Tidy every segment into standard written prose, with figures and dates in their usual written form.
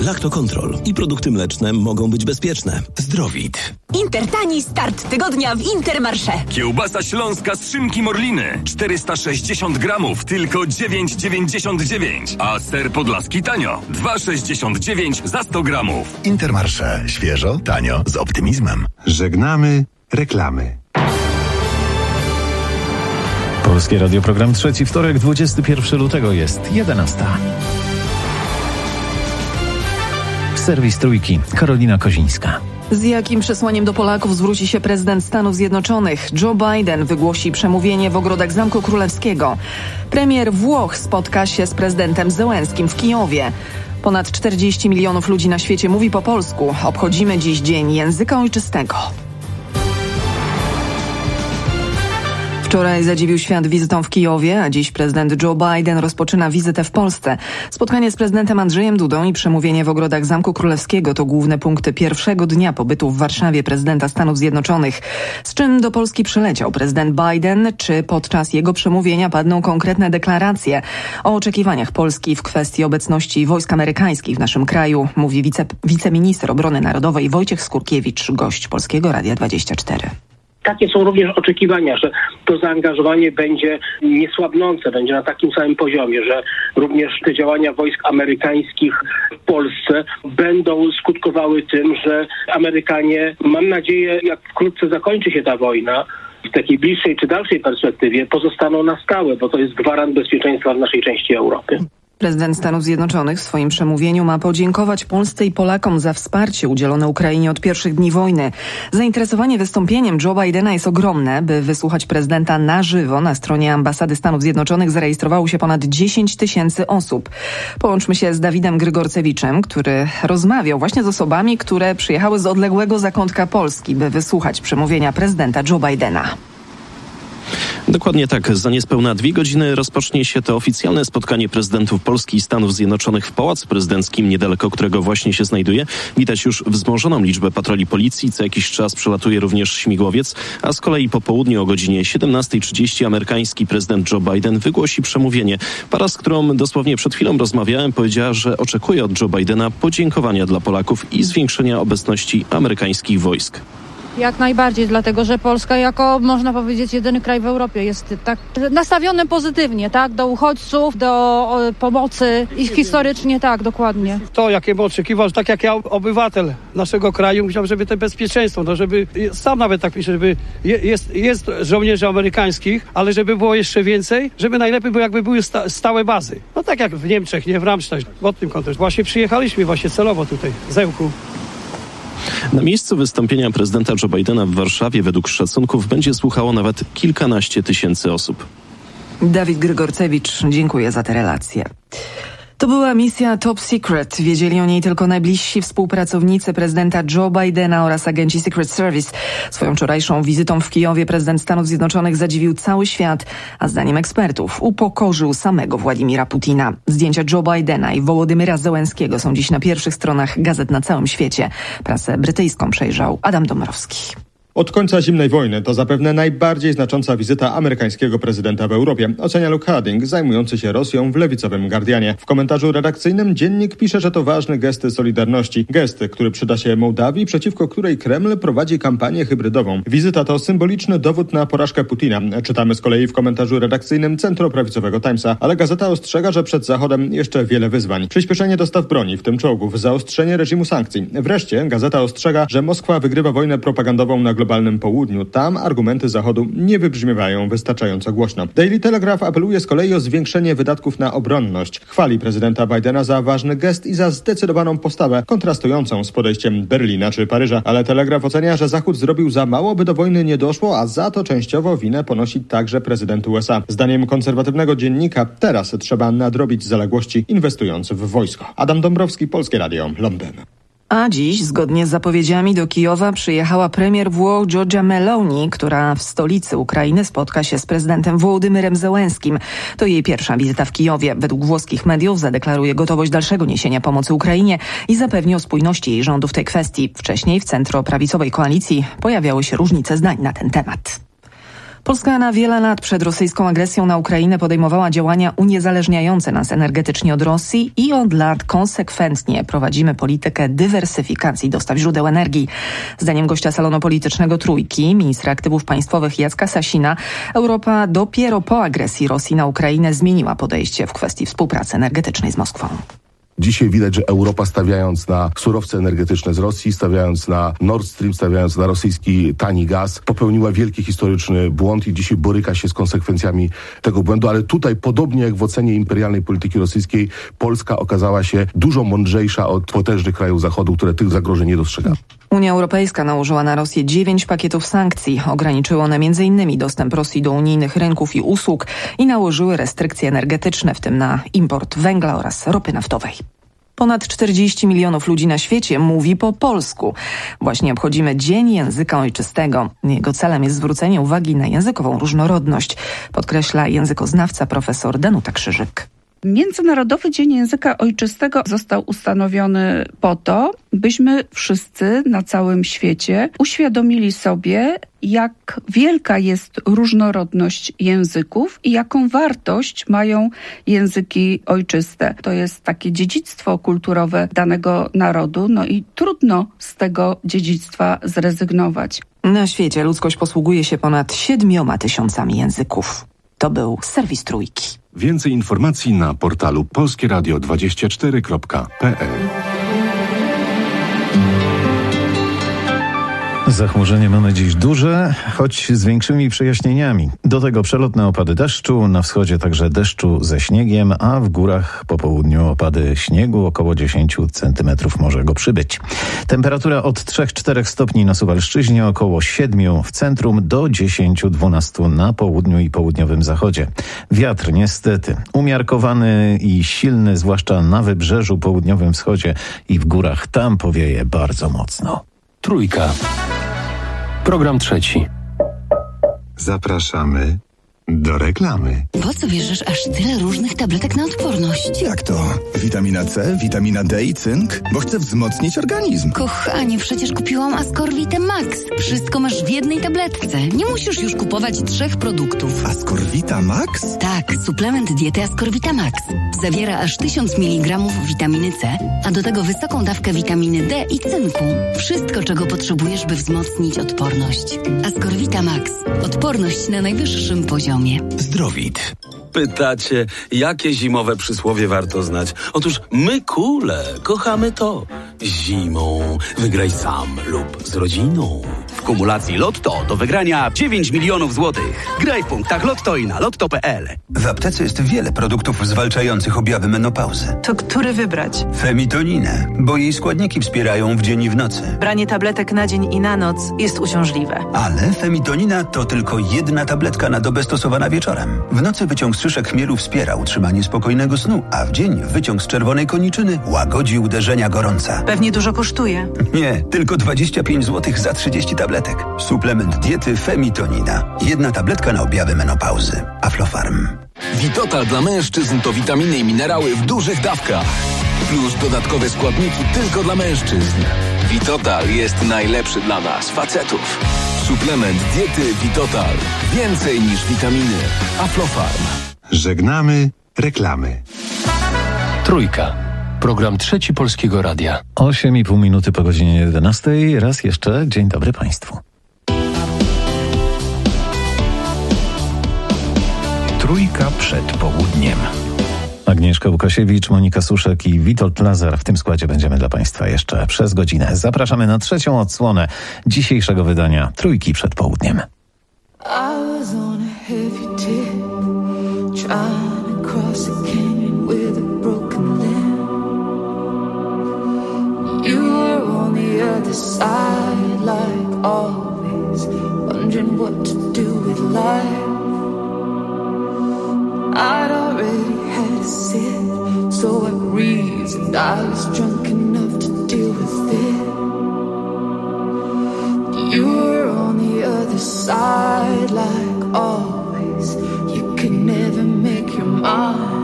Lactocontrol i produkty mleczne mogą być bezpieczne. Zdrowit. Intertani start tygodnia w Intermarché. Kiełbasa śląska z szynki Morliny 460 gramów, tylko 9,99. A ser podlaski tanio 2,69 za 100 gramów. Intermarché. Świeżo, tanio, z optymizmem. Żegnamy reklamy. Polskie Radio, program trzeci, wtorek, 21 lutego jest 11. Serwis Trójki, Karolina Kozińska. Z jakim przesłaniem do Polaków zwróci się prezydent Stanów Zjednoczonych? Joe Biden wygłosi przemówienie w ogrodach Zamku Królewskiego. Premier Włoch spotka się z prezydentem Zełenskim w Kijowie. Ponad 40 milionów ludzi na świecie mówi po polsku. Obchodzimy dziś Dzień Języka Ojczystego. Wczoraj zadziwił świat wizytą w Kijowie, a dziś prezydent Joe Biden rozpoczyna wizytę w Polsce. Spotkanie z prezydentem Andrzejem Dudą i przemówienie w ogrodach Zamku Królewskiego to główne punkty pierwszego dnia pobytu w Warszawie prezydenta Stanów Zjednoczonych. Z czym do Polski przyleciał prezydent Biden? Czy podczas jego przemówienia padną konkretne deklaracje o oczekiwaniach Polski w kwestii obecności wojsk amerykańskich w naszym kraju? Mówi wiceminister obrony narodowej Wojciech Skurkiewicz, gość Polskiego Radia 24. Takie są również oczekiwania, że to zaangażowanie będzie niesłabnące, będzie na takim samym poziomie, że również te działania wojsk amerykańskich w Polsce będą skutkowały tym, że Amerykanie, mam nadzieję, jak wkrótce zakończy się ta wojna, w takiej bliższej czy dalszej perspektywie pozostaną na stałe, bo to jest gwarant bezpieczeństwa w naszej części Europy. Prezydent Stanów Zjednoczonych w swoim przemówieniu ma podziękować Polsce i Polakom za wsparcie udzielone Ukrainie od pierwszych dni wojny. Zainteresowanie wystąpieniem Joe Bidena jest ogromne. By wysłuchać prezydenta na żywo, na stronie ambasady Stanów Zjednoczonych zarejestrowało się ponad 10 000 osób. Połączmy się z Dawidem Grygorcewiczem, który rozmawiał właśnie z osobami, które przyjechały z odległego zakątka Polski, by wysłuchać przemówienia prezydenta Joe Bidena. Dokładnie tak. Za niespełna 2 godziny rozpocznie się to oficjalne spotkanie prezydentów Polski i Stanów Zjednoczonych w Pałacu Prezydenckim, niedaleko którego właśnie się znajduje. Widać już wzmożoną liczbę patroli policji. Co jakiś czas przelatuje również śmigłowiec, a z kolei po południu o godzinie 17:30 amerykański prezydent Joe Biden wygłosi przemówienie. Para, z którą dosłownie przed chwilą rozmawiałem, powiedziała, że oczekuje od Joe Bidena podziękowania dla Polaków i zwiększenia obecności amerykańskich wojsk. Jak najbardziej, dlatego że Polska jako, można powiedzieć, jedyny kraj w Europie jest tak nastawiony pozytywnie, tak, do uchodźców, do pomocy i historycznie tak, dokładnie. To, jakie bym oczekiwał, że tak jak ja, obywatel naszego kraju, myślałem, żeby to bezpieczeństwo, no żeby, sam nawet tak piszę, żeby jest żołnierzy amerykańskich, ale żeby było jeszcze więcej, żeby najlepiej było, jakby były stałe bazy. No tak jak w Niemczech, nie, w Ramstein, w tym kontekście. Właśnie przyjechaliśmy celowo tutaj, z Ełku. Na miejscu wystąpienia prezydenta Joe Bidena w Warszawie według szacunków będzie słuchało nawet kilkanaście tysięcy osób. Dawid Grygorcewicz, dziękuję za te relacje. To była misja Top Secret. Wiedzieli o niej tylko najbliżsi współpracownicy prezydenta Joe Bidena oraz agenci Secret Service. Swoją wczorajszą wizytą w Kijowie prezydent Stanów Zjednoczonych zadziwił cały świat, a zdaniem ekspertów upokorzył samego Władimira Putina. Zdjęcia Joe Bidena i Wołodymyra Zełenskiego są dziś na pierwszych stronach gazet na całym świecie. Prasę brytyjską przejrzał Adam Dąbrowski. Od końca zimnej wojny to zapewne najbardziej znacząca wizyta amerykańskiego prezydenta w Europie, ocenia Luke Harding, zajmujący się Rosją w lewicowym Guardianie. W komentarzu redakcyjnym dziennik pisze, że to ważny gest solidarności. Gest, który przyda się Mołdawii, przeciwko której Kreml prowadzi kampanię hybrydową. Wizyta to symboliczny dowód na porażkę Putina. Czytamy z kolei w komentarzu redakcyjnym centroprawicowego Timesa, ale gazeta ostrzega, że przed Zachodem jeszcze wiele wyzwań. Przyspieszenie dostaw broni, w tym czołgów, zaostrzenie reżimu sankcji. Wreszcie gazeta ostrzega, że Moskwa wygrywa wojnę propagandową na globalnym południu. Tam argumenty Zachodu nie wybrzmiewają wystarczająco głośno. Daily Telegraph apeluje z kolei o zwiększenie wydatków na obronność. Chwali prezydenta Bidena za ważny gest i za zdecydowaną postawę, kontrastującą z podejściem Berlina czy Paryża. Ale Telegraph ocenia, że Zachód zrobił za mało, by do wojny nie doszło, a za to częściowo winę ponosi także prezydent USA. Zdaniem konserwatywnego dziennika teraz trzeba nadrobić zaległości, inwestując w wojsko. Adam Dąbrowski, Polskie Radio, Londyn. A dziś, zgodnie z zapowiedziami, do Kijowa przyjechała premier Włoch Giorgia Meloni, która w stolicy Ukrainy spotka się z prezydentem Wołodymyrem Zełenskim. To jej pierwsza wizyta w Kijowie. Według włoskich mediów zadeklaruje gotowość dalszego niesienia pomocy Ukrainie i zapewni o spójności jej rządu w tej kwestii. Wcześniej w centroprawicowej koalicji pojawiały się różnice zdań na ten temat. Polska na wiele lat przed rosyjską agresją na Ukrainę podejmowała działania uniezależniające nas energetycznie od Rosji i od lat konsekwentnie prowadzimy politykę dywersyfikacji dostaw źródeł energii. Zdaniem gościa salonu politycznego Trójki, ministra aktywów państwowych Jacka Sasina, Europa dopiero po agresji Rosji na Ukrainę zmieniła podejście w kwestii współpracy energetycznej z Moskwą. Dzisiaj widać, że Europa, stawiając na surowce energetyczne z Rosji, stawiając na Nord Stream, stawiając na rosyjski tani gaz, popełniła wielki historyczny błąd i dzisiaj boryka się z konsekwencjami tego błędu. Ale tutaj, podobnie jak w ocenie imperialnej polityki rosyjskiej, Polska okazała się dużo mądrzejsza od potężnych krajów Zachodu, które tych zagrożeń nie dostrzegały. Unia Europejska nałożyła na Rosję 9 pakietów sankcji. Ograniczyły one m.in. dostęp Rosji do unijnych rynków i usług i nałożyły restrykcje energetyczne, w tym na import węgla oraz ropy naftowej. Ponad 40 milionów ludzi na świecie mówi po polsku. Właśnie obchodzimy Dzień Języka Ojczystego. Jego celem jest zwrócenie uwagi na językową różnorodność, podkreśla językoznawca profesor Danuta Krzyżyk. Międzynarodowy Dzień Języka Ojczystego został ustanowiony po to, byśmy wszyscy na całym świecie uświadomili sobie, jak wielka jest różnorodność języków i jaką wartość mają języki ojczyste. To jest takie dziedzictwo kulturowe danego narodu, no i trudno z tego dziedzictwa zrezygnować. Na świecie ludzkość posługuje się ponad 7 tysiącami języków. To był serwis Trójki. Więcej informacji na portalu polskieradio24.pl. Zachmurzenie mamy dziś duże, choć z większymi przejaśnieniami. Do tego przelotne opady deszczu, na wschodzie także deszczu ze śniegiem, a w górach po południu opady śniegu, około 10 centymetrów może go przybyć. Temperatura od 3-4 stopni na Suwalszczyźnie, około 7 w centrum, do 10-12 na południu i południowym zachodzie. Wiatr niestety umiarkowany i silny, zwłaszcza na wybrzeżu, południowym wschodzie i w górach. Tam powieje bardzo mocno. Trójka. Program trzeci. Zapraszamy do reklamy. Po co bierzesz aż tyle różnych tabletek na odporność? Jak to? Witamina C, witamina D i cynk? Bo chcę wzmocnić organizm. Kochanie, przecież kupiłam Ascorvitę Max. Wszystko masz w jednej tabletce. Nie musisz już kupować 3 produktów. Ascorvita Max? Tak, suplement diety Ascorvita Max. Zawiera aż 1000 mg witaminy C, a do tego wysoką dawkę witaminy D i cynku. Wszystko, czego potrzebujesz, by wzmocnić odporność. Ascorvita Max. Odporność na najwyższym poziomie. Zdrowit. Pytacie, jakie zimowe przysłowie warto znać? Otóż my kule kochamy to. Zimą wygraj sam lub z rodziną. W kumulacji Lotto do wygrania 9 milionów złotych. Graj w punktach Lotto i na lotto.pl. W aptece jest wiele produktów zwalczających objawy menopauzy. To który wybrać? Femitoninę, bo jej składniki wspierają w dzień i w nocy. Branie tabletek na dzień i na noc jest uciążliwe. Ale femitonina to tylko jedna tabletka na dobę stosowana wieczorem. W nocy wyciąg z szyszek chmielu wspiera utrzymanie spokojnego snu, a w dzień wyciąg z czerwonej koniczyny łagodzi uderzenia gorąca. Pewnie dużo kosztuje. Nie, tylko 25 zł za 30 tabletek. Suplement diety Femitonina. Jedna tabletka na objawy menopauzy. Aflofarm. Vitotal dla mężczyzn to witaminy i minerały w dużych dawkach. Plus dodatkowe składniki tylko dla mężczyzn. Vitotal jest najlepszy dla nas, facetów. Suplement diety Vitotal. Więcej niż witaminy. Aflofarm. Żegnamy reklamy. Trójka. Program trzeci Polskiego Radia. 8,5 minuty po godzinie 11. Raz jeszcze dzień dobry Państwu. Trójka przed południem. Agnieszka Łukasiewicz, Monika Suszek i Witold Lazar. W tym składzie będziemy dla Państwa jeszcze przez godzinę. Zapraszamy na trzecią odsłonę dzisiejszego wydania Trójki przed południem. Side like always, wondering what to do with life. I'd already had a sip, so I reasoned I was drunk enough to deal with it. You were on the other side like always, you could never make your mind.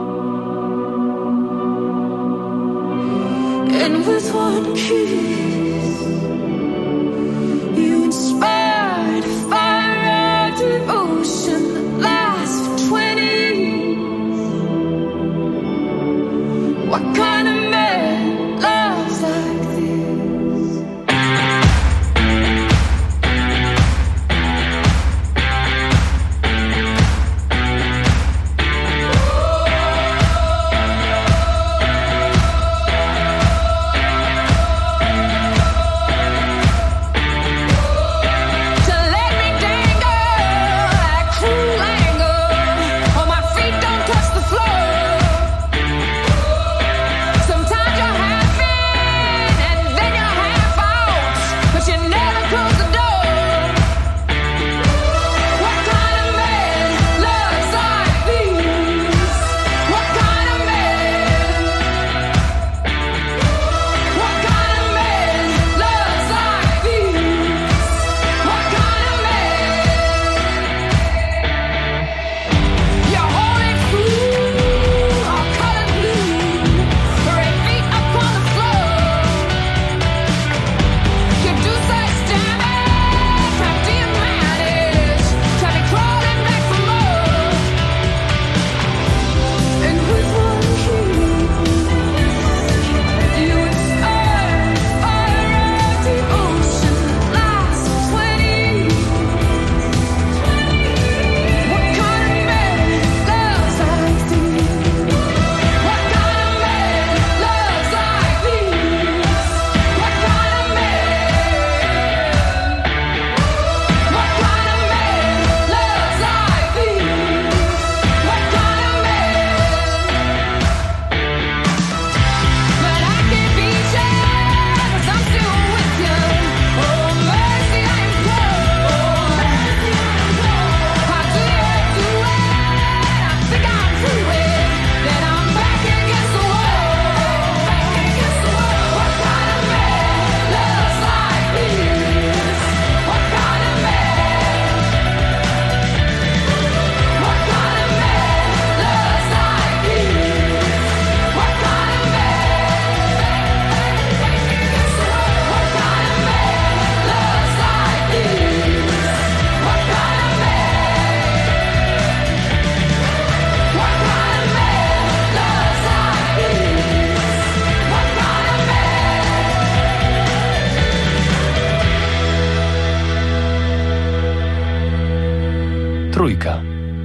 And with one kiss, you inspired a fire active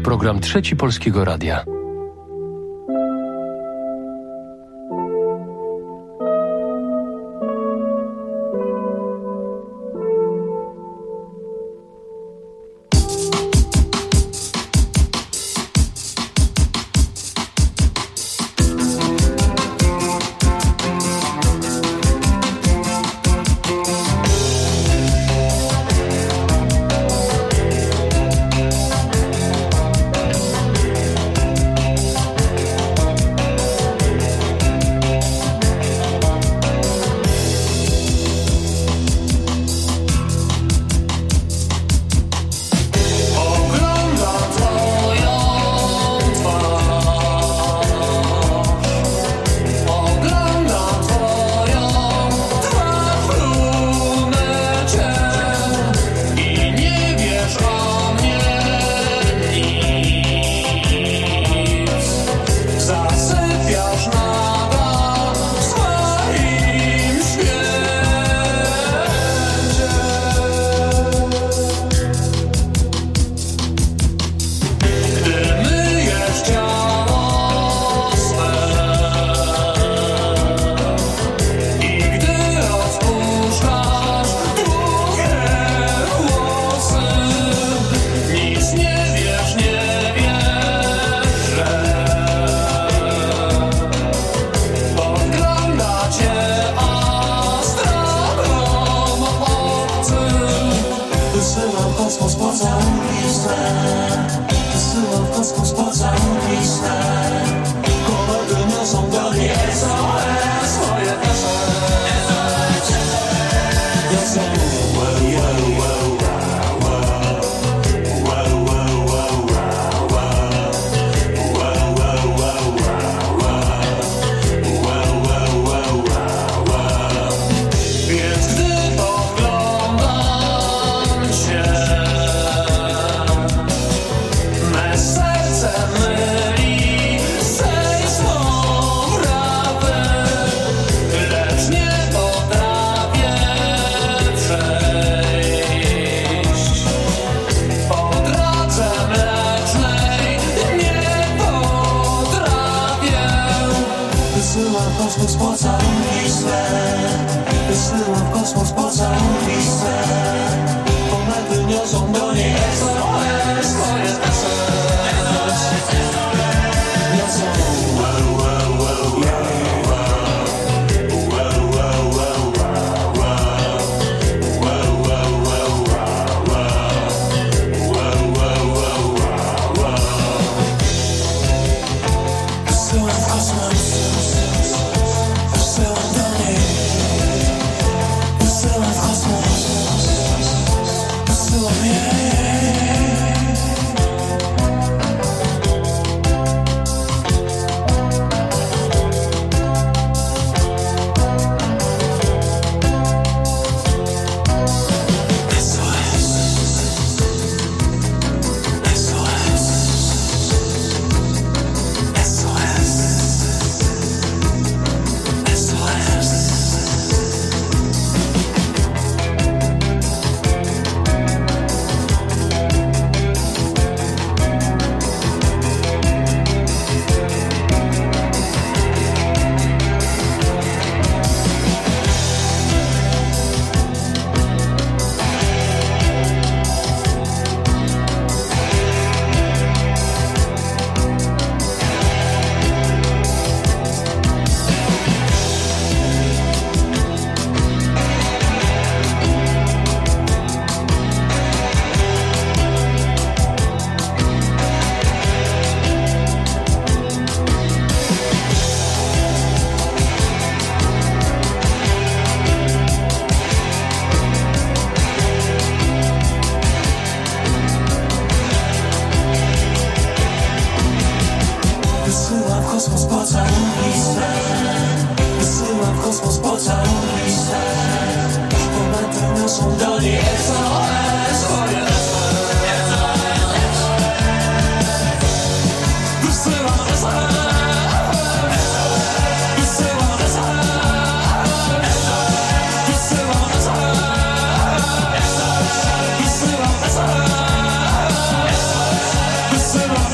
program Trzeci Polskiego Radia. Wysyłam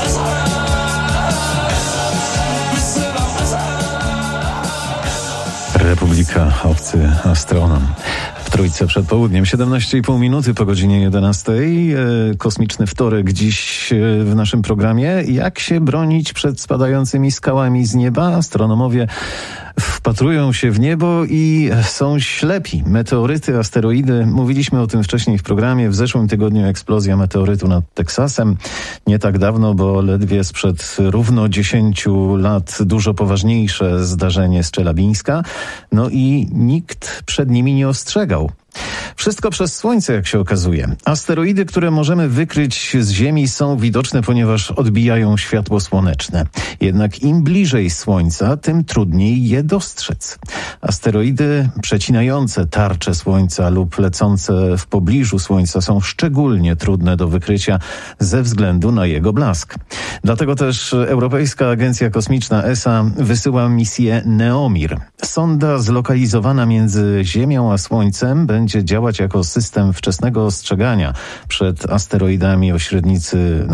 obcy astronom. W Trójce przed południem, 17,5 minuty po godzinie 11. Kosmiczny wtorek dziś w naszym programie. Jak się bronić przed spadającymi skałami z nieba? Astronomowie wpatrują się w niebo i są ślepi. Meteoryty, asteroidy. Mówiliśmy o tym wcześniej w programie. W zeszłym tygodniu eksplozja meteorytu nad Teksasem. Nie tak dawno, bo ledwie sprzed równo 10 lat dużo poważniejsze zdarzenie z Czelabińska. No i nikt przed nimi nie ostrzegał. Wszystko przez Słońce, jak się okazuje. Asteroidy, które możemy wykryć z Ziemi, są widoczne, ponieważ odbijają światło słoneczne. Jednak im bliżej Słońca, tym trudniej je dostrzec. Asteroidy przecinające tarczę Słońca lub lecące w pobliżu Słońca są szczególnie trudne do wykrycia ze względu na jego blask. Dlatego też Europejska Agencja Kosmiczna ESA wysyła misję NEOMIR. Sonda zlokalizowana między Ziemią a Słońcem będzie działać jako system wczesnego ostrzegania przed asteroidami o średnicy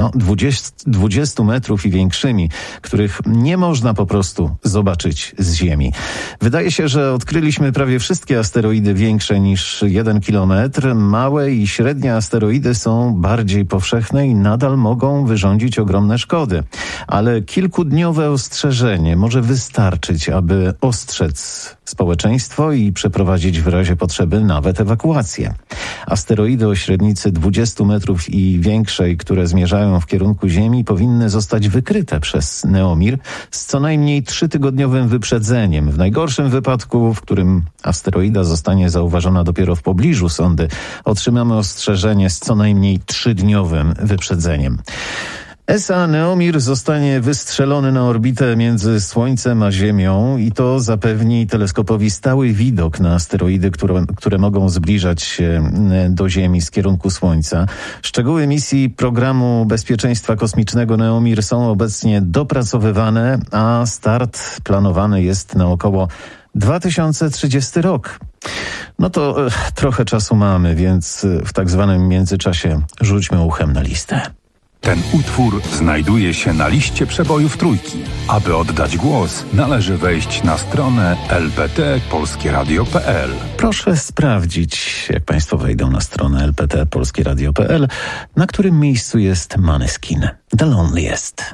20 metrów i większymi, których nie można po prostu zobaczyć z Ziemi. Wydaje się, że odkryliśmy prawie wszystkie asteroidy większe niż 1 kilometr. Małe i średnie asteroidy są bardziej powszechne i nadal mogą wyrządzić ogromne szkody. Ale kilkudniowe ostrzeżenie może wystarczyć, aby ostrzec społeczeństwo i przeprowadzić w razie potrzeby nawet ewakuację. Asteroidy o średnicy 20 metrów i większej, które zmierzają w kierunku Ziemi, powinny zostać wykryte przez NEOMIR z co najmniej 3-tygodniowym wyprzedzeniem. W najgorszym wypadku, w którym asteroida zostanie zauważona dopiero w pobliżu sondy, otrzymamy ostrzeżenie z co najmniej 3-dniowym wyprzedzeniem. ESA NEOMIR zostanie wystrzelony na orbitę między Słońcem a Ziemią i to zapewni teleskopowi stały widok na asteroidy, które mogą zbliżać się do Ziemi z kierunku Słońca. Szczegóły misji programu bezpieczeństwa kosmicznego NEOMIR są obecnie dopracowywane, a start planowany jest na około 2030 rok. No to trochę czasu mamy, więc w tak zwanym międzyczasie rzućmy uchem na listę. Ten utwór znajduje się na liście przebojów Trójki. Aby oddać głos, należy wejść na stronę lpt.polskieradio.pl. Proszę sprawdzić, jak Państwo wejdą na stronę lpt.polskieradio.pl, na którym miejscu jest Måneskin, The Loneliest.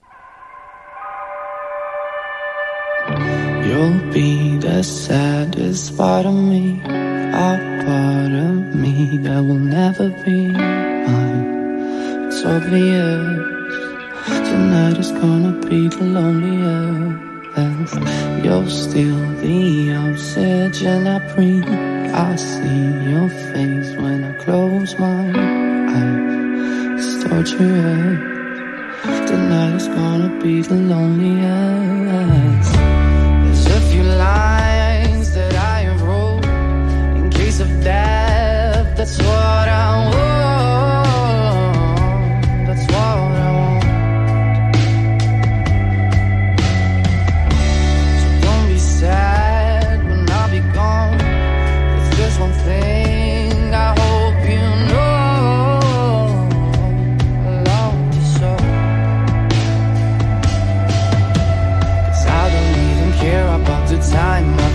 You'll be the saddest part of me, a part of me that will never be mine. It's obvious tonight is gonna be the loneliest. You're still the oxygen I breathe. I see your face when I close my eyes. It's torturous. Tonight is gonna be the loneliest. There's a few lines that I have wrote in case of death. That's what I want. Time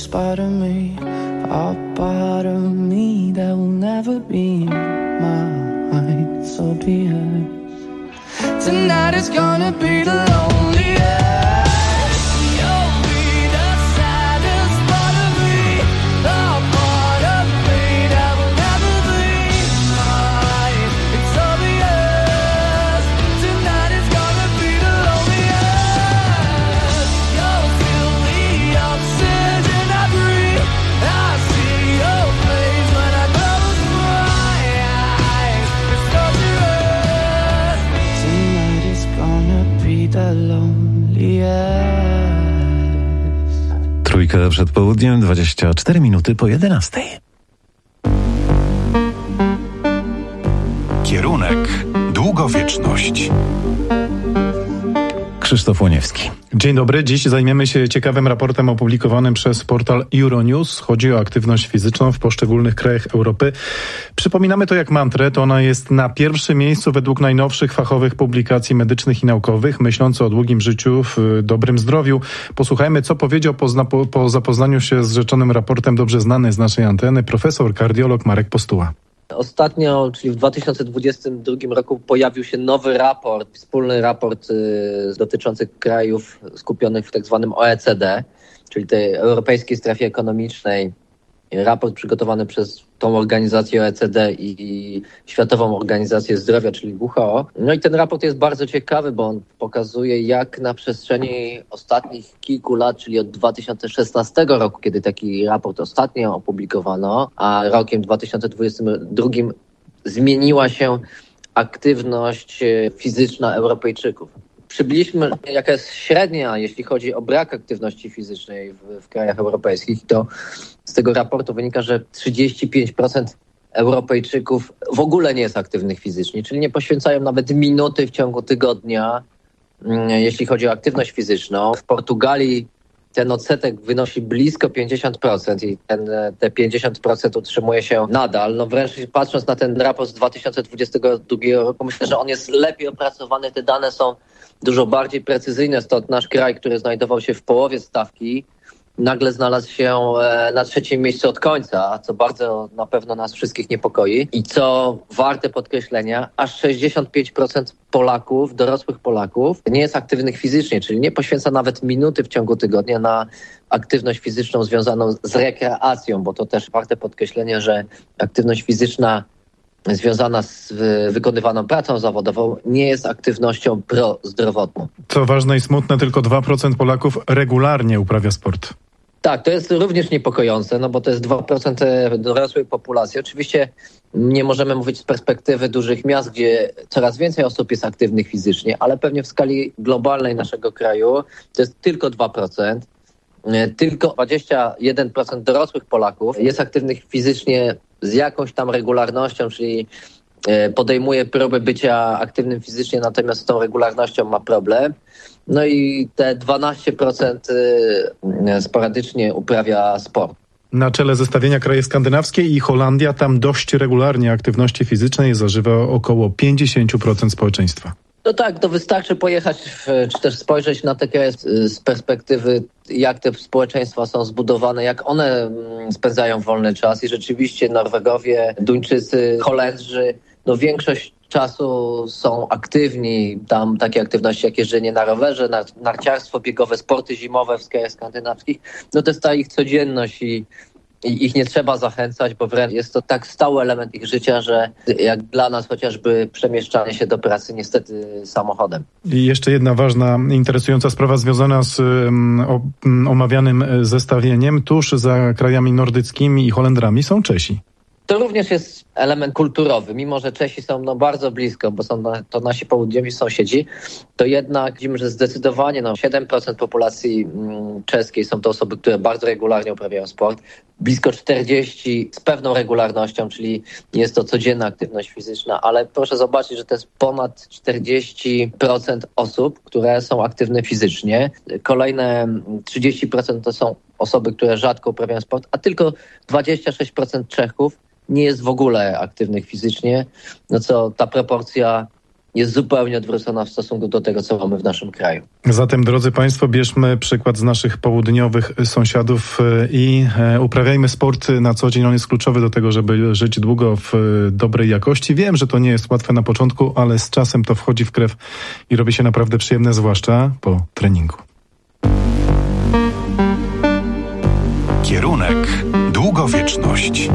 part of me, a part of me that will never be mine. So be it. Tonight is gonna be the loneliest. Trójkę przed południem, 24 minuty po 11. Kierunek długowieczność. Krzysztof Łoniewski. Dzień dobry. Dziś zajmiemy się ciekawym raportem opublikowanym przez portal Euronews. Chodzi o aktywność fizyczną w poszczególnych krajach Europy. Przypominamy to jak mantrę. To ona jest na pierwszym miejscu według najnowszych fachowych publikacji medycznych i naukowych, myśląc o długim życiu, w dobrym zdrowiu. Posłuchajmy, co powiedział po zapoznaniu się z rzeczonym raportem dobrze znany z naszej anteny profesor kardiolog Marek Postuła. Ostatnio, czyli w 2022 roku pojawił się nowy raport, wspólny raport dotyczący krajów skupionych w tak zwanym OECD, czyli tej Europejskiej Strefie Ekonomicznej. Raport przygotowany przez tą organizację OECD i Światową Organizację Zdrowia, czyli WHO. No i ten raport jest bardzo ciekawy, bo on pokazuje, jak na przestrzeni ostatnich kilku lat, czyli od 2016 roku, kiedy taki raport ostatnio opublikowano, a rokiem 2022 zmieniła się aktywność fizyczna Europejczyków. Przybliżmy, jaka jest średnia, jeśli chodzi o brak aktywności fizycznej w krajach europejskich. To z tego raportu wynika, że 35% Europejczyków w ogóle nie jest aktywnych fizycznie, czyli nie poświęcają nawet minuty w ciągu tygodnia, jeśli chodzi o aktywność fizyczną. W Portugalii ten odsetek wynosi blisko 50% i te 50% utrzymuje się nadal. No wręcz patrząc na ten raport z 2022 roku, myślę, że on jest lepiej opracowany, te dane są dużo bardziej precyzyjne, stąd nasz kraj, który znajdował się w połowie stawki, nagle znalazł się na trzecim miejscu od końca, co bardzo na pewno nas wszystkich niepokoi. I co warte podkreślenia, aż 65% Polaków, dorosłych Polaków, nie jest aktywnych fizycznie, czyli nie poświęca nawet minuty w ciągu tygodnia na aktywność fizyczną związaną z rekreacją, bo to też warte podkreślenia, że aktywność fizyczna związana z wykonywaną pracą zawodową nie jest aktywnością prozdrowotną. Co ważne i smutne, tylko 2% Polaków regularnie uprawia sport. Tak, to jest również niepokojące, no bo to jest 2% dorosłej populacji. Oczywiście nie możemy mówić z perspektywy dużych miast, gdzie coraz więcej osób jest aktywnych fizycznie, ale pewnie w skali globalnej naszego kraju to jest tylko 2%. Tylko 21% dorosłych Polaków jest aktywnych fizycznie z jakąś tam regularnością, czyli podejmuje próby bycia aktywnym fizycznie, natomiast z tą regularnością ma problem. No i te 12% sporadycznie uprawia sport. Na czele zestawienia kraje skandynawskie i Holandia, tam dość regularnie aktywności fizycznej zażywa około 50% społeczeństwa. No tak, to wystarczy pojechać czy też spojrzeć na te kraje z perspektywy, jak te społeczeństwa są zbudowane, jak one spędzają wolny czas i rzeczywiście Norwegowie, Duńczycy, Holendrzy, no większość czasu są aktywni. Tam takie aktywności jak jeżdżenie na rowerze, narciarstwo biegowe, sporty zimowe w krajach skandynawskich, no to jest ta ich codzienność i ich nie trzeba zachęcać, bo wręcz jest to tak stały element ich życia, że jak dla nas chociażby przemieszczanie się do pracy niestety samochodem. I jeszcze jedna ważna, interesująca sprawa związana z omawianym zestawieniem. Tuż za krajami nordyckimi i Holendrami są Czesi. To również jest element kulturowy. Mimo że Czesi są bardzo blisko, bo są to nasi południowi sąsiedzi, to jednak widzimy, że zdecydowanie 7% populacji czeskiej są to osoby, które bardzo regularnie uprawiają sport. Blisko 40% z pewną regularnością, czyli jest to codzienna aktywność fizyczna, ale proszę zobaczyć, że to jest ponad 40% osób, które są aktywne fizycznie. Kolejne 30% to są osoby, które rzadko uprawiają sport, a tylko 26% Czechów nie jest w ogóle aktywnych fizycznie, no co ta proporcja jest zupełnie odwrócona w stosunku do tego, co mamy w naszym kraju. Zatem, drodzy Państwo, bierzmy przykład z naszych południowych sąsiadów i uprawiajmy sport na co dzień. On jest kluczowy do tego, żeby żyć długo w dobrej jakości. Wiem, że to nie jest łatwe na początku, ale z czasem to wchodzi w krew i robi się naprawdę przyjemne, zwłaszcza po treningu. Kierunek długowieczność.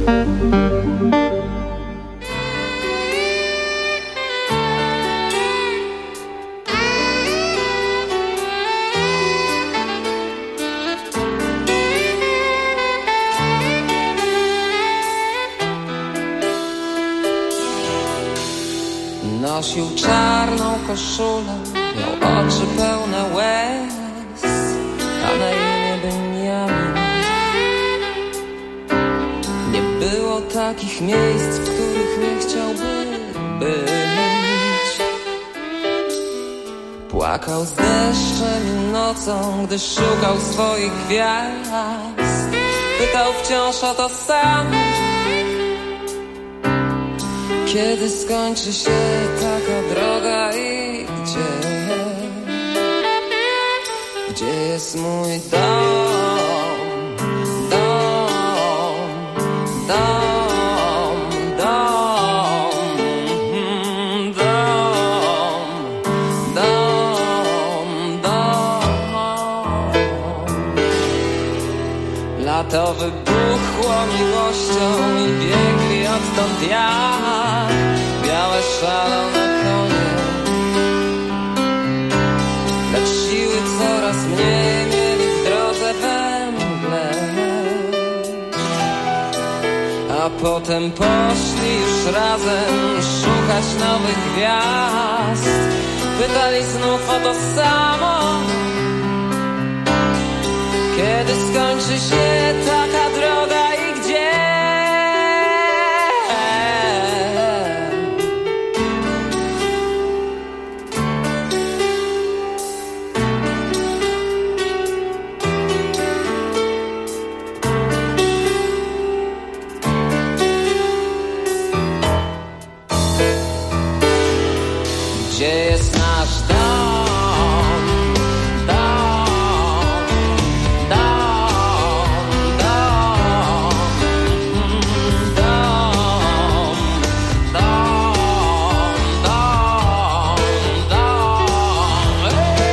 Nosił czarną koszulę, miał oczy pełne łez, a na imię Benjamin. Nie było takich miejsc, w których nie chciałby być. Płakał z deszczem i nocą, gdy szukał swoich gwiazd. Pytał wciąż o to samo. Kiedy skończy się taka droga i gdzie jest mój dom, dom, dom, dom, dom, dom, dom. Lato wybuchło miłością i biegli odtąd jak białe szalone konie. Lecz siły coraz mniej mieli w drodze we mgle. A potem poszli już razem szukać nowych gwiazd. Pytali znów o to samo. Kiedy skończy się taka droga i gdzie? Gdzie jest nasz dom, dom, dom, dom, dom, dom, dom, dom,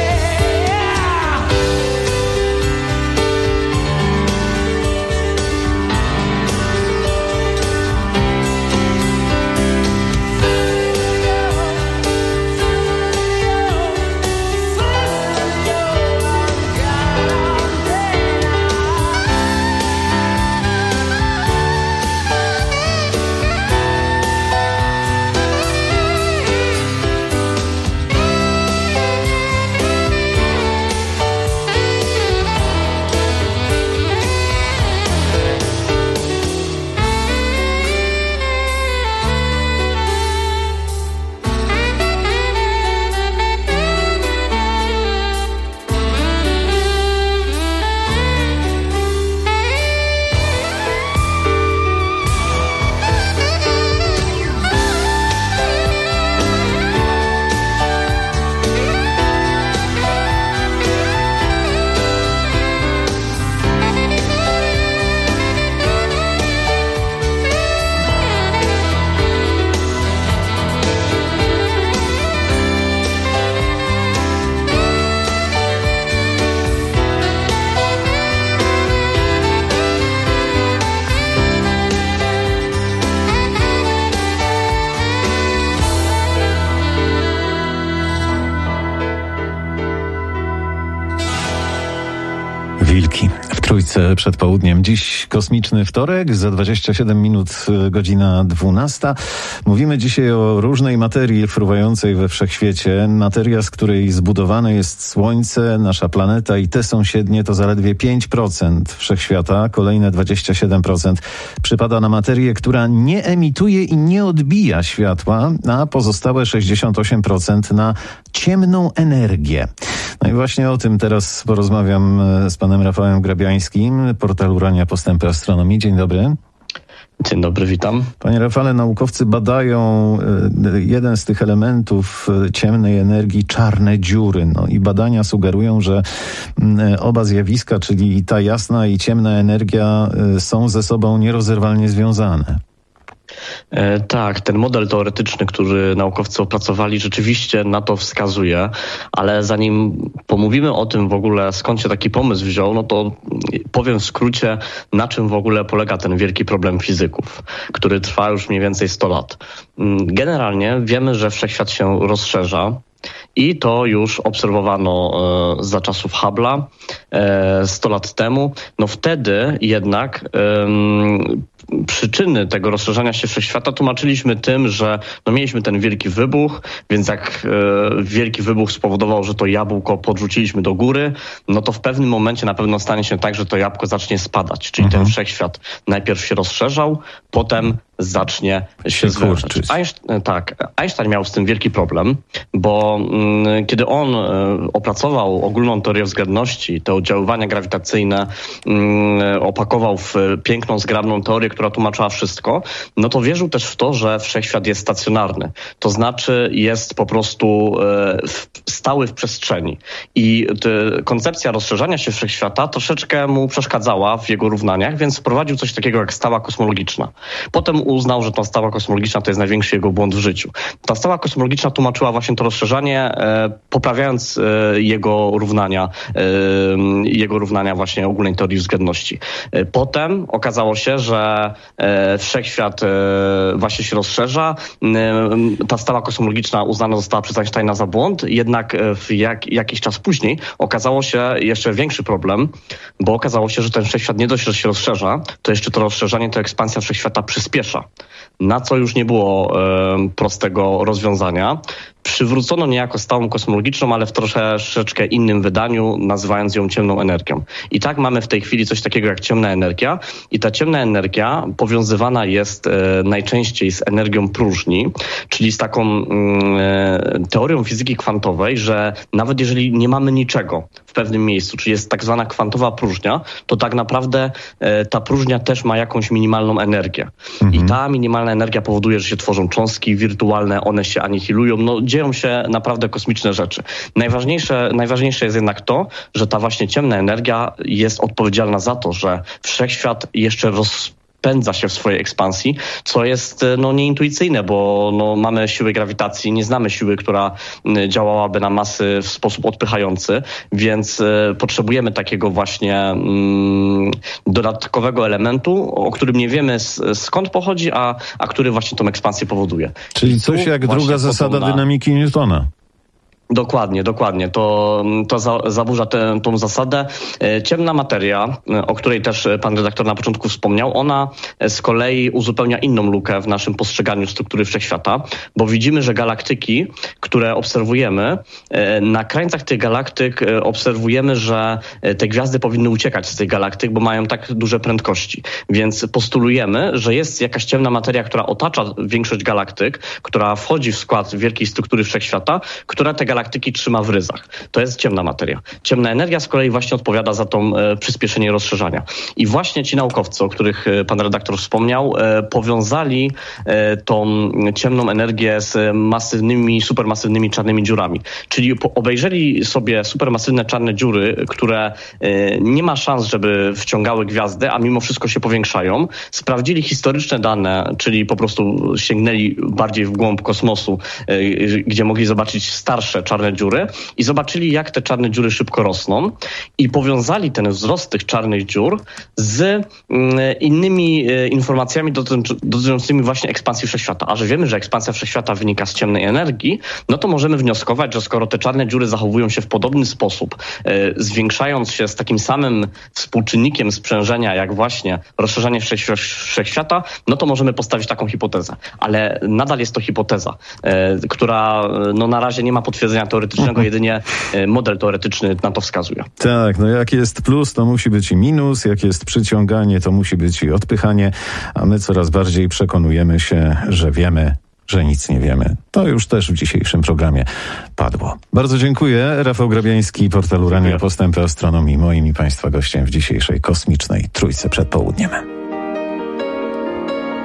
Wilki w Trójce przed południem. Dziś kosmiczny wtorek, za 27 minut godzina 12. Mówimy dzisiaj o różnej materii fruwającej we wszechświecie. Materia, z której zbudowane jest Słońce, nasza planeta i te sąsiednie to zaledwie 5% wszechświata. Kolejne 27% przypada na materię, która nie emituje i nie odbija światła, a pozostałe 68% na ciemną energię. No i właśnie o tym teraz porozmawiam z panem Rafałem Grabiańskim, portal Urania Postępy Astronomii. Dzień dobry. Dzień dobry, witam. Panie Rafale, naukowcy badają jeden z tych elementów ciemnej energii, czarne dziury. No i badania sugerują, że oba zjawiska, czyli ta jasna i ciemna energia, są ze sobą nierozerwalnie związane. Tak, ten model teoretyczny, który naukowcy opracowali, rzeczywiście na to wskazuje, ale zanim pomówimy o tym w ogóle, skąd się taki pomysł wziął, no to powiem w skrócie, na czym w ogóle polega ten wielki problem fizyków, który trwa już mniej więcej 100 lat. Generalnie wiemy, że wszechświat się rozszerza. I to już obserwowano za czasów Hubble'a 100 lat temu. No wtedy jednak przyczyny tego rozszerzania się wszechświata tłumaczyliśmy tym, że mieliśmy ten wielki wybuch, więc jak wielki wybuch spowodował, że to jabłko podrzuciliśmy do góry, no to w pewnym momencie na pewno stanie się tak, że to jabłko zacznie spadać. Czyli ten wszechświat najpierw się rozszerzał, potem zacznie się zwężać. Einstein miał z tym wielki problem, bo kiedy on opracował ogólną teorię względności, te oddziaływania grawitacyjne, opakował w piękną, zgrabną teorię, która tłumaczyła wszystko, no to wierzył też w to, że wszechświat jest stacjonarny. To znaczy jest po prostu stały w przestrzeni. I koncepcja rozszerzania się wszechświata troszeczkę mu przeszkadzała w jego równaniach, więc wprowadził coś takiego jak stała kosmologiczna. Potem uznał, że ta stała kosmologiczna to jest największy jego błąd w życiu. Ta stała kosmologiczna tłumaczyła właśnie to rozszerzanie, poprawiając jego równania właśnie ogólnej teorii względności. Potem okazało się, że wszechświat właśnie się rozszerza. Ta stała kosmologiczna uznana została przez Einsteina za błąd, jednak jakiś czas później okazało się jeszcze większy problem, bo okazało się, że ten wszechświat nie dość, że się rozszerza, to jeszcze to rozszerzanie, to ekspansja wszechświata przyspiesza. Na co już nie było prostego rozwiązania. Przywrócono niejako stałą kosmologiczną, ale w troszeczkę innym wydaniu, nazywając ją ciemną energią. I tak mamy w tej chwili coś takiego jak ciemna energia. I ta ciemna energia powiązywana jest najczęściej z energią próżni, czyli z taką teorią fizyki kwantowej, że nawet jeżeli nie mamy niczego w pewnym miejscu, czyli jest tak zwana kwantowa próżnia, to tak naprawdę ta próżnia też ma jakąś minimalną energię. I ta minimalna energia powoduje, że się tworzą cząstki wirtualne, one się anihilują, dzieją się naprawdę kosmiczne rzeczy. Najważniejsze jest jednak to, że ta właśnie ciemna energia jest odpowiedzialna za to, że wszechświat jeszcze rozpędza się w swojej ekspansji, co jest nieintuicyjne, bo mamy siłę grawitacji, nie znamy siły, która działałaby na masy w sposób odpychający, więc potrzebujemy takiego właśnie dodatkowego elementu, o którym nie wiemy skąd pochodzi, a który właśnie tą ekspansję powoduje. Czyli coś jak druga zasada dynamiki Newtona. Dokładnie. To zaburza tą zasadę. Ciemna materia, o której też pan redaktor na początku wspomniał, ona z kolei uzupełnia inną lukę w naszym postrzeganiu struktury wszechświata, bo widzimy, że galaktyki, które obserwujemy, na krańcach tych galaktyk obserwujemy, że te gwiazdy powinny uciekać z tych galaktyk, bo mają tak duże prędkości. Więc postulujemy, że jest jakaś ciemna materia, która otacza większość galaktyk, która wchodzi w skład wielkiej struktury wszechświata, która te galaktyki trzyma w ryzach. To jest ciemna materia. Ciemna energia z kolei właśnie odpowiada za to przyspieszenie rozszerzania. I właśnie ci naukowcy, o których pan redaktor wspomniał, powiązali tą ciemną energię z supermasywnymi czarnymi dziurami. Czyli obejrzeli sobie supermasywne czarne dziury, które nie ma szans, żeby wciągały gwiazdy, a mimo wszystko się powiększają. Sprawdzili historyczne dane, czyli po prostu sięgnęli bardziej w głąb kosmosu, gdzie mogli zobaczyć starsze czarne dziury i zobaczyli, jak te czarne dziury szybko rosną i powiązali ten wzrost tych czarnych dziur z innymi informacjami dotyczącymi właśnie ekspansji wszechświata. A że wiemy, że ekspansja wszechświata wynika z ciemnej energii, no to możemy wnioskować, że skoro te czarne dziury zachowują się w podobny sposób, zwiększając się z takim samym współczynnikiem sprzężenia, jak właśnie rozszerzanie wszechświata, no to możemy postawić taką hipotezę. Ale nadal jest to hipoteza, która na razie nie ma potwierdzenia teoretycznego, jedynie model teoretyczny na to wskazuje. Tak, jak jest plus, to musi być i minus, jak jest przyciąganie, to musi być i odpychanie, a my coraz bardziej przekonujemy się, że wiemy, że nic nie wiemy. To już też w dzisiejszym programie padło. Bardzo dziękuję. Rafał Grabiański, portalu Radia Postępy Astronomii, moim i państwa gościem w dzisiejszej kosmicznej trójce przed południem.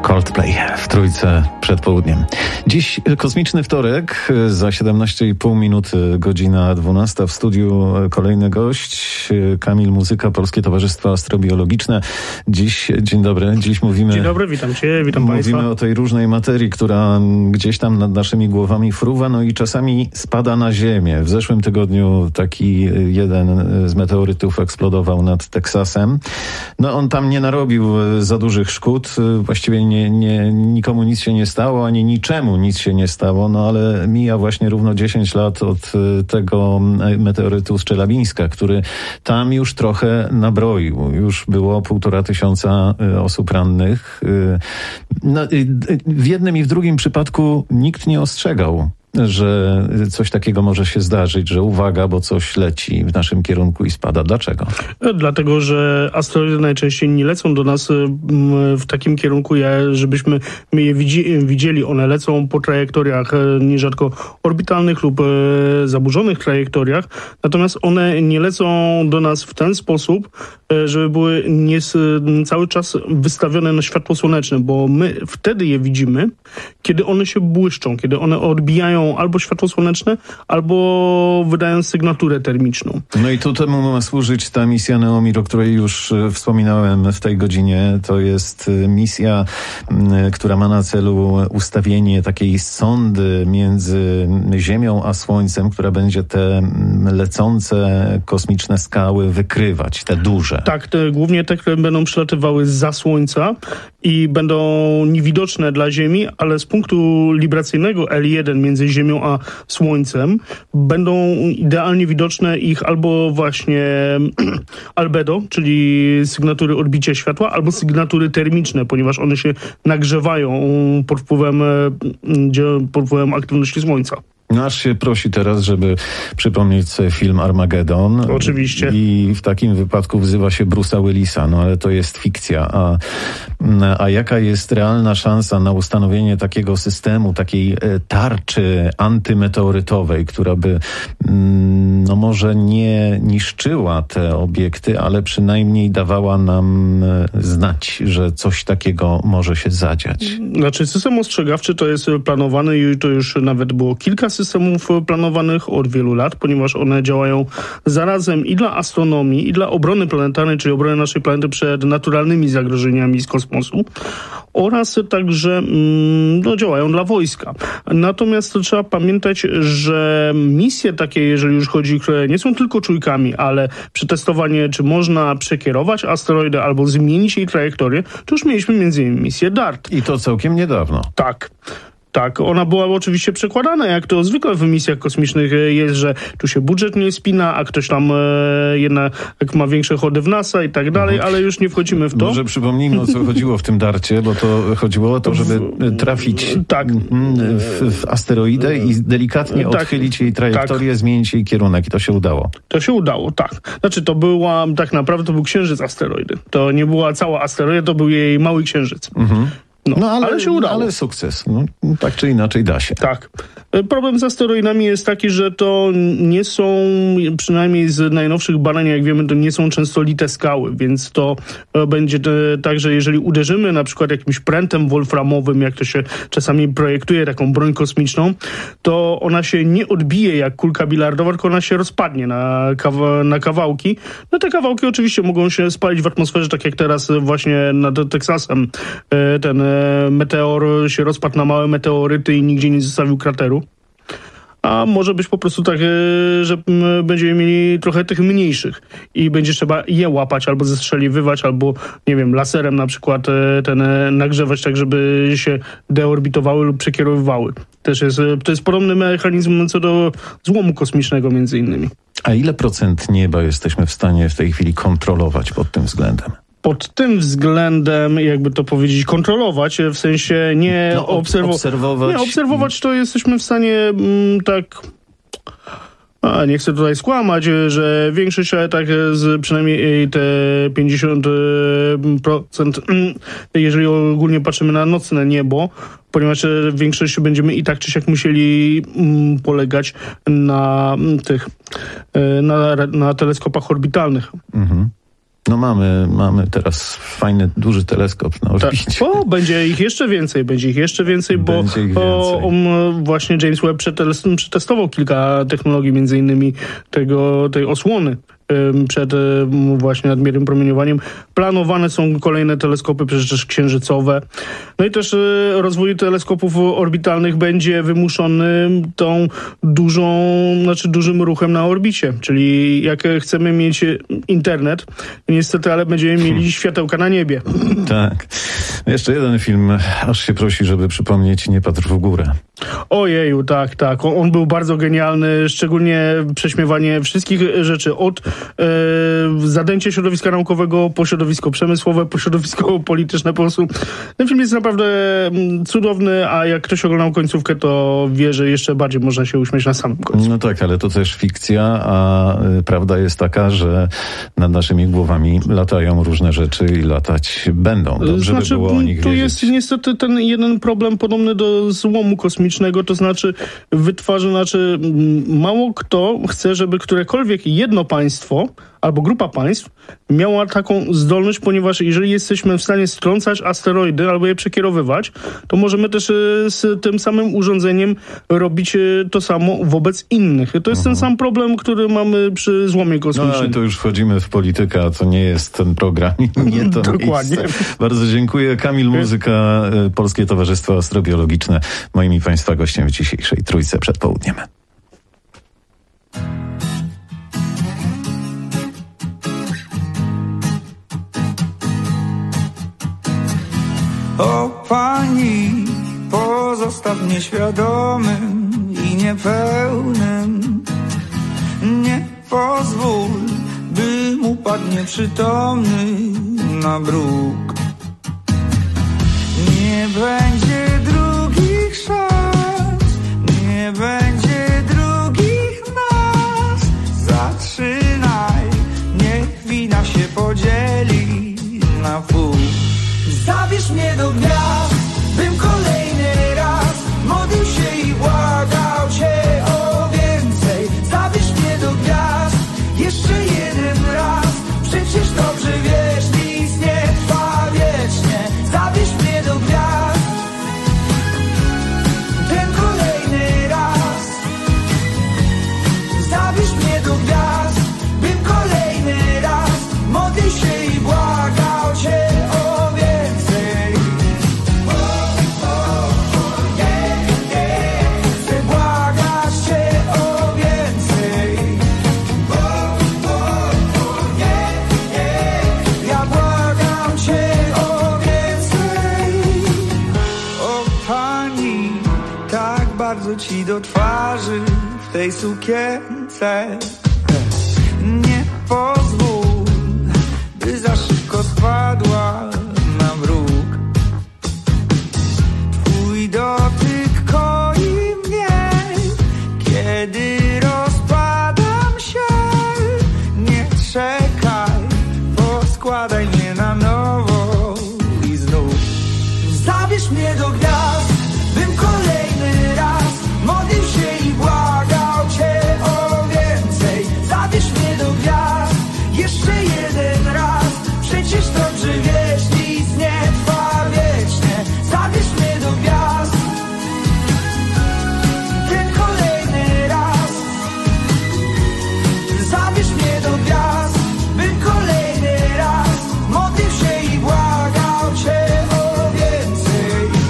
Coldplay w Trójce przed południem. Dziś kosmiczny wtorek, za 17,5 minuty, godzina 12. W studiu kolejny gość, Kamil Muzyka, Polskie Towarzystwo Astrobiologiczne. Dzień dobry, dziś mówimy... Dzień dobry, witam Cię, witam Państwa. Mówimy o tej różnej materii, która gdzieś tam nad naszymi głowami fruwa, no i czasami spada na Ziemię. W zeszłym tygodniu taki jeden z meteorytów eksplodował nad Teksasem. No on tam nie narobił za dużych szkód, właściwie nikomu nic się nie stało, ani niczemu nic się nie stało, no ale mija właśnie równo 10 lat od tego meteorytu z Czelabińska, który tam już trochę nabroił. Już było 1500 osób rannych. No, w jednym i w drugim przypadku nikt nie ostrzegał, że coś takiego może się zdarzyć, że uwaga, bo coś leci w naszym kierunku i spada. Dlaczego? Dlatego, że asteroidy najczęściej nie lecą do nas w takim kierunku, żebyśmy my je widzieli. One lecą po trajektoriach nierzadko orbitalnych lub zaburzonych trajektoriach, natomiast one nie lecą do nas w ten sposób, żeby były cały czas wystawione na światło słoneczne, bo my wtedy je widzimy, kiedy one się błyszczą, kiedy one odbijają albo światło słoneczne, albo wydają sygnaturę termiczną. No i tu temu ma służyć ta misja Neomir, o której już wspominałem w tej godzinie. To jest misja, która ma na celu ustawienie takiej sondy między Ziemią a Słońcem, która będzie te lecące kosmiczne skały wykrywać, te duże. Tak, głównie te, które będą przelatywały zza Słońca i będą niewidoczne dla Ziemi, ale z punktu libracyjnego L1 między Ziemią a Słońcem będą idealnie widoczne ich albo właśnie albedo, czyli sygnatury odbicia światła, albo sygnatury termiczne, ponieważ one się nagrzewają pod wpływem aktywności Słońca. No aż się prosi teraz, żeby przypomnieć sobie film Armagedon. Oczywiście. I w takim wypadku wzywa się Bruce'a Willisa, no ale to jest fikcja. A jaka jest realna szansa na ustanowienie takiego systemu, takiej tarczy antymeteorytowej, która by no może nie niszczyła te obiekty, ale przynajmniej dawała nam znać, że coś takiego może się zadziać? Znaczy system ostrzegawczy to jest planowany i to już nawet było kilka systemów planowanych od wielu lat, ponieważ one działają zarazem i dla astronomii, i dla obrony planetarnej, czyli obrony naszej planety przed naturalnymi zagrożeniami z kosmosu, oraz także działają dla wojska. Natomiast trzeba pamiętać, że misje takie, jeżeli już chodzi, które nie są tylko czujkami, ale przetestowanie, czy można przekierować asteroidę albo zmienić jej trajektorię, to już mieliśmy m.in. misję DART. I to całkiem niedawno. Tak, ona była oczywiście przekładana, jak to zwykle w misjach kosmicznych jest, że tu się budżet nie spina, a ktoś tam jak ma większe chody w NASA i tak dalej, ale już nie wchodzimy w to. Może przypomnijmy, o co chodziło w tym darcie, bo to chodziło o to, żeby trafić w asteroidę i delikatnie odchylić jej trajektorię, zmienić jej kierunek i to się udało. To się udało, tak. Znaczy to była, tak naprawdę to był księżyc asteroidy. To nie była cała asteroida, to był jej mały księżyc. Ale się udało. Ale sukces. No, tak czy inaczej da się. Tak. Problem z asteroidami jest taki, że to nie są, przynajmniej z najnowszych badań, jak wiemy, to nie są często lite skały, więc to będzie tak, że jeżeli uderzymy na przykład jakimś prętem wolframowym, jak to się czasami projektuje, taką broń kosmiczną, to ona się nie odbije jak kulka bilardowa, tylko ona się rozpadnie na kawałki. No te kawałki oczywiście mogą się spalić w atmosferze, tak jak teraz właśnie nad Teksasem ten meteor się rozpadł na małe meteoryty i nigdzie nie zostawił krateru. A może być po prostu tak, że będziemy mieli trochę tych mniejszych i będzie trzeba je łapać albo zestrzeliwywać, albo nie wiem, laserem na przykład nagrzewać tak, żeby się deorbitowały lub przekierowywały. To jest podobny mechanizm co do złomu kosmicznego między innymi. A ile procent nieba jesteśmy w stanie w tej chwili kontrolować pod tym względem? Pod tym względem, jakby to powiedzieć, kontrolować, w sensie nie obserwować. Nie, obserwować to jesteśmy w stanie nie chcę tutaj skłamać, że większość, ale tak przynajmniej te 50%, jeżeli ogólnie patrzymy na nocne niebo, ponieważ w większości będziemy i tak czy siak musieli polegać na teleskopach orbitalnych. No mamy teraz fajny, duży teleskop na orbicie. Tak. Będzie ich jeszcze więcej, bo właśnie James Webb przetestował kilka technologii, między innymi tej osłony przed właśnie nadmiernym promieniowaniem. Planowane są kolejne teleskopy, przecież też księżycowe. No i też rozwój teleskopów orbitalnych będzie wymuszony tą dużym ruchem na orbicie. Czyli jak chcemy mieć internet, niestety, ale będziemy mieli światełka na niebie. Tak. Jeszcze jeden film, aż się prosi, żeby przypomnieć Nie patrz w górę. Ojeju, tak. On był bardzo genialny, szczególnie prześmiewanie wszystkich rzeczy, od zadęcie środowiska naukowego po środowisko przemysłowe, po środowisko polityczne. Po prostu ten film jest naprawdę cudowny, a jak ktoś oglądał końcówkę, to wie, że jeszcze bardziej można się uśmiać na samym końcu. No tak, ale to też fikcja, a prawda jest taka, że nad naszymi głowami latają różne rzeczy i latać będą. Dobrze by było o nich wiedzieć. Tu jest niestety ten jeden problem podobny do złomu kosmicznego, to znaczy mało kto chce, żeby którekolwiek jedno państwo albo grupa państw miała taką zdolność, ponieważ jeżeli jesteśmy w stanie strącać asteroidy albo je przekierowywać, to możemy też z tym samym urządzeniem robić to samo wobec innych. To jest ten sam problem, który mamy przy złomie kosmicznym. No ale to już wchodzimy w politykę, a to nie jest ten program, nie to Dokładnie. miejsce. Bardzo dziękuję. Kamil Muzyka, Polskie Towarzystwo Astrobiologiczne, moim i Państwa gościem w dzisiejszej Trójce przed południem. O Pani, pozostaw mnie świadomym i niepełnym. Nie pozwól, bym upadł nieprzytomny na bruk. Nie będzie drugich szans, nie będzie drugich nas. Zatrzymaj, niech wina się podzieli na pół. Zabierz mnie do gwiazd, bym kolejny raz modlił się i błagał Cię o więcej. Zabierz mnie do gwiazd, jeszcze jeden raz. Przecież dobrze wiesz, nic nie trwa wiecznie. Zabierz mnie do gwiazd, ten kolejny raz. Zabierz mnie do gwiazd, bym kolejny raz modlił się i błagał Cię o więcej. Ci do twarzy w tej sukience. Nie pozwól, by za szybko spadła na bruk. Twój dotyk koi mnie, kiedy rozpadam się. Nie czekaj, poskładaj mnie na nowo i znów. Zabierz mnie do gwiazd, bym kolejny raz modlił się i błagał Cię o więcej. Zabierz mnie do gwiazd, jeszcze jeden raz. Przecież dobrze wiesz, nic nie trwa wiecznie. Zabierz mnie do gwiazd, ten kolejny raz. Zabierz mnie do gwiazd, bym kolejny raz modlił się i błagał Cię o więcej.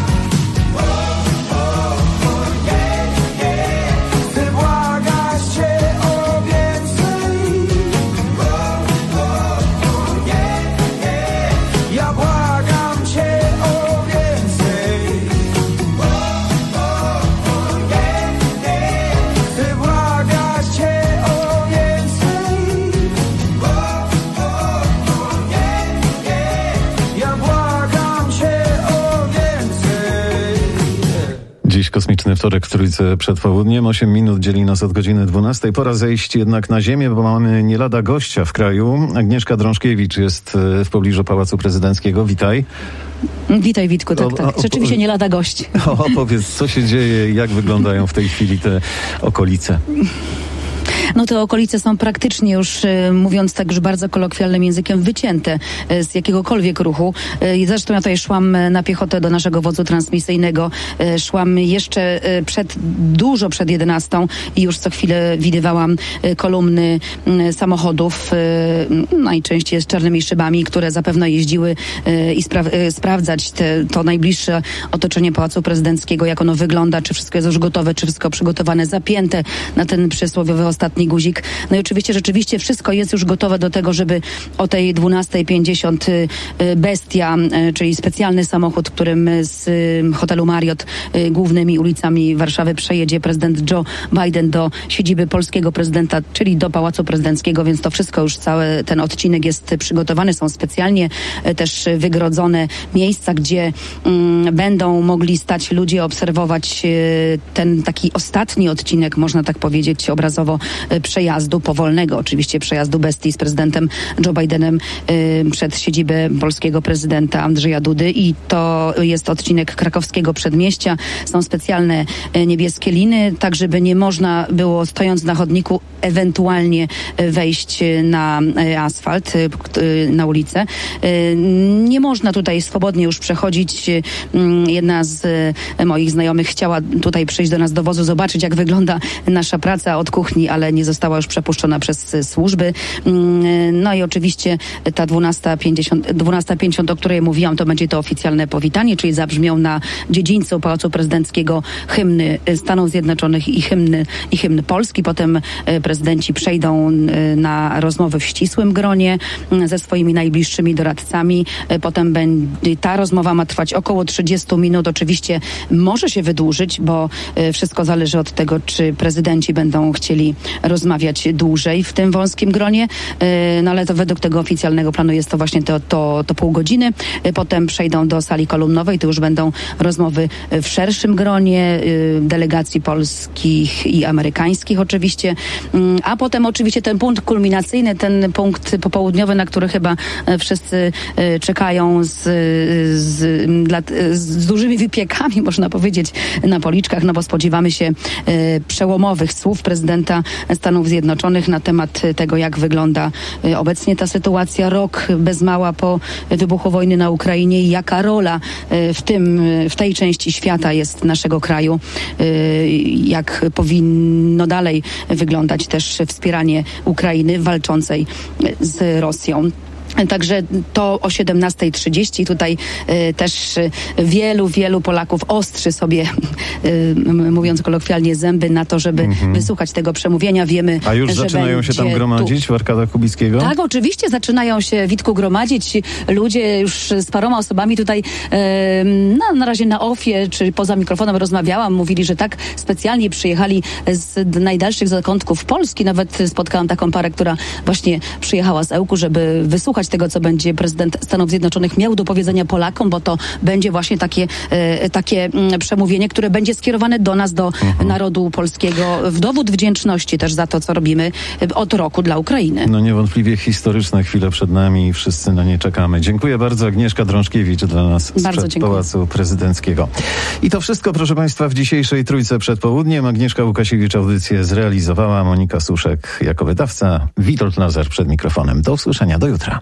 Kosmiczny wtorek w Trójce przed południem. 8 minut dzieli nas od godziny 12. Pora zejść jednak na ziemię, bo mamy nie lada gościa w kraju. Agnieszka Drążkiewicz jest w pobliżu Pałacu Prezydenckiego. Witaj. Witaj, Witku, tak. Rzeczywiście nie lada gość. Opowiedz, co się dzieje, jak wyglądają w tej chwili te okolice. No te okolice są praktycznie już, mówiąc tak już bardzo kolokwialnym językiem, wycięte z jakiegokolwiek ruchu. Zresztą ja tutaj szłam na piechotę do naszego wozu transmisyjnego. Szłam jeszcze dużo przed 11 i już co chwilę widywałam kolumny samochodów, najczęściej z czarnymi szybami, które zapewne jeździły i sprawdzać to najbliższe otoczenie Pałacu Prezydenckiego, jak ono wygląda, czy wszystko jest już gotowe, czy wszystko przygotowane, zapięte na ten przysłowiowy ostatni guzik. No i rzeczywiście wszystko jest już gotowe do tego, żeby o tej 12:50 Bestia, czyli specjalny samochód, którym z hotelu Marriott głównymi ulicami Warszawy przejedzie prezydent Joe Biden do siedziby polskiego prezydenta, czyli do Pałacu Prezydenckiego, więc to wszystko już, cały ten odcinek jest przygotowany. Są specjalnie też wygrodzone miejsca, gdzie będą mogli stać ludzie, obserwować ten taki ostatni odcinek, można tak powiedzieć obrazowo, przejazdu, powolnego oczywiście przejazdu Bestii z prezydentem Joe Bidenem przed siedzibę polskiego prezydenta Andrzeja Dudy, i to jest odcinek krakowskiego przedmieścia. Są specjalne niebieskie liny, tak żeby nie można było, stojąc na chodniku, ewentualnie wejść na asfalt, na ulicę. Nie można tutaj swobodnie już przechodzić. Jedna z moich znajomych chciała tutaj przyjść do nas do wozu, zobaczyć, jak wygląda nasza praca od kuchni, ale nie została już przepuszczona przez służby. No i oczywiście ta 12:50, o której mówiłam, to będzie to oficjalne powitanie, czyli zabrzmią na dziedzińcu Pałacu Prezydenckiego hymny Stanów Zjednoczonych i hymn Polski. Potem prezydenci przejdą na rozmowy w ścisłym gronie ze swoimi najbliższymi doradcami. Potem ta rozmowa ma trwać około 30 minut. Oczywiście może się wydłużyć, bo wszystko zależy od tego, czy prezydenci będą chcieli rozmawiać dłużej w tym wąskim gronie. No ale to według tego oficjalnego planu jest to właśnie to pół godziny. Potem przejdą do sali kolumnowej. To już będą rozmowy w szerszym gronie delegacji polskich i amerykańskich oczywiście. A potem oczywiście ten punkt kulminacyjny, ten punkt popołudniowy, na który chyba wszyscy czekają z dużymi wypiekami, można powiedzieć, na policzkach, no bo spodziewamy się przełomowych słów prezydenta Stanów Zjednoczonych na temat tego, jak wygląda obecnie ta sytuacja, rok bez mała po wybuchu wojny na Ukrainie i jaka rola w tej części świata jest naszego kraju, jak powinno dalej wyglądać też wspieranie Ukrainy walczącej z Rosją. Także to o 17:30 tutaj też wielu Polaków ostrzy sobie, mówiąc kolokwialnie, zęby na to, żeby wysłuchać tego przemówienia. Wiemy, a już że zaczynają się tam gromadzić w Arkada Kubickiego? Tak, oczywiście zaczynają się, Witku, gromadzić. Ludzie już z paroma osobami tutaj na razie na ofie, czy poza mikrofonem rozmawiałam, mówili, że tak specjalnie przyjechali z najdalszych zakątków Polski. Nawet spotkałam taką parę, która właśnie przyjechała z Ełku, żeby wysłuchać tego, co będzie prezydent Stanów Zjednoczonych miał do powiedzenia Polakom, bo to będzie właśnie takie przemówienie, które będzie skierowane do nas, do narodu polskiego, w dowód wdzięczności też za to, co robimy od roku dla Ukrainy. No niewątpliwie historyczne chwile przed nami i wszyscy na nie czekamy. Dziękuję bardzo. Agnieszka Drążkiewicz dla nas sprzed Pałacu Prezydenckiego. I to wszystko, proszę Państwa, w dzisiejszej Trójce przed południem. Agnieszka Łukasiewicz audycję zrealizowała, Monika Suszek jako wydawca, Witold Lazar przed mikrofonem. Do usłyszenia, do jutra.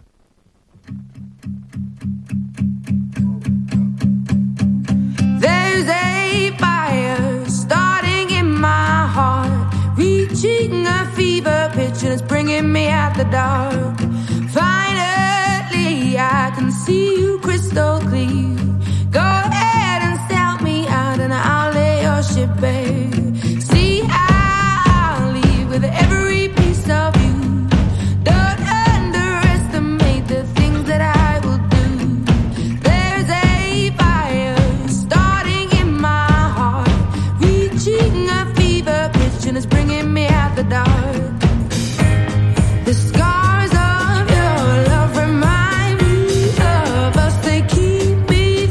Reaching a fever pitch and it's bringing me out the dark. Finally, I can see you crystal clear. Go ahead and sell me out and I'll lay your ship bare. See, I'll leave with every piece of you. Don't underestimate the things that I will do. There's a fire starting in my heart, reaching a fever pitch and it's bringing me out the dark. The scars of your love remind me of us. They keep me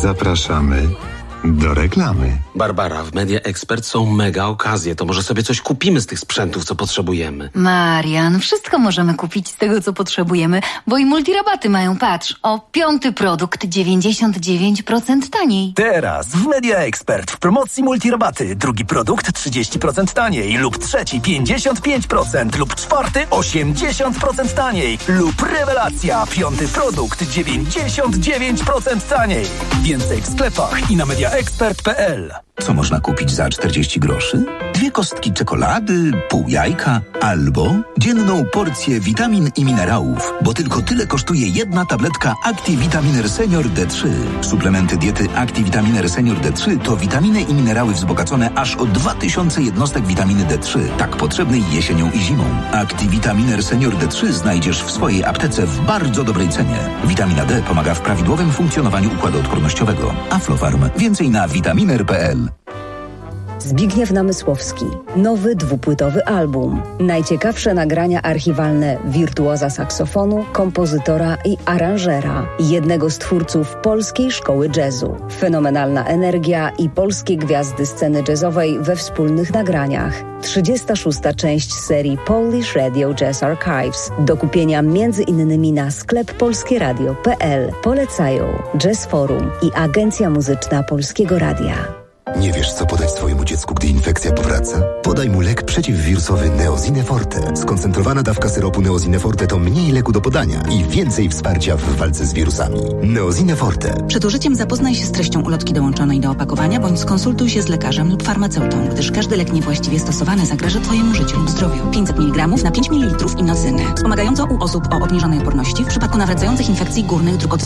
Zapraszamy do reklamy. Barbara, w Media Expert są mega okazje. To może sobie coś kupimy z tych sprzętów, co potrzebujemy. Marian, wszystko możemy kupić z tego, co potrzebujemy, bo i multirabaty mają, patrz, o 5. produkt 99% taniej. Teraz w Media Expert w promocji multirabaty. Drugi produkt 30% taniej lub trzeci 55% lub czwarty 80% taniej lub rewelacja, 5. produkt 99% taniej. Więcej w sklepach i na mediaexpert.pl. Co można kupić za 40 groszy? 2 kostki czekolady, pół jajka albo dzienną porcję witamin i minerałów, bo tylko tyle kosztuje jedna tabletka ActiVitaminer Senior D3. Suplementy diety ActiVitaminer Senior D3 to witaminy i minerały wzbogacone aż o 2000 jednostek witaminy D3, tak potrzebnej jesienią i zimą. ActiVitaminer Senior D3 znajdziesz w swojej aptece w bardzo dobrej cenie. Witamina D pomaga w prawidłowym funkcjonowaniu układu odpornościowego. Aflofarm. Więcej na vitaminer.pl. Zbigniew Namysłowski. Nowy 2-płytowy album. Najciekawsze nagrania archiwalne wirtuoza saksofonu, kompozytora i aranżera. Jednego z twórców polskiej szkoły jazzu. Fenomenalna energia i polskie gwiazdy sceny jazzowej we wspólnych nagraniach. 36. część serii Polish Radio Jazz Archives. Do kupienia m.in. na sklep polskieradio.pl. Polecają Jazz Forum i Agencja Muzyczna Polskiego Radia. Nie wiesz, co podać swojemu dziecku, gdy infekcja powraca? Podaj mu lek przeciwwirusowy Neosine Forte. Skoncentrowana dawka syropu Neosine Forte to mniej leku do podania i więcej wsparcia w walce z wirusami. Neosine Forte. Przed użyciem zapoznaj się z treścią ulotki dołączonej do opakowania, bądź skonsultuj się z lekarzem lub farmaceutą, gdyż każdy lek niewłaściwie stosowany zagraża Twojemu życiu lub zdrowiu. 500 mg na 5 ml inocyny. Wspomagająco u osób o obniżonej odporności w przypadku nawracających infekcji górnych dróg oddechowych.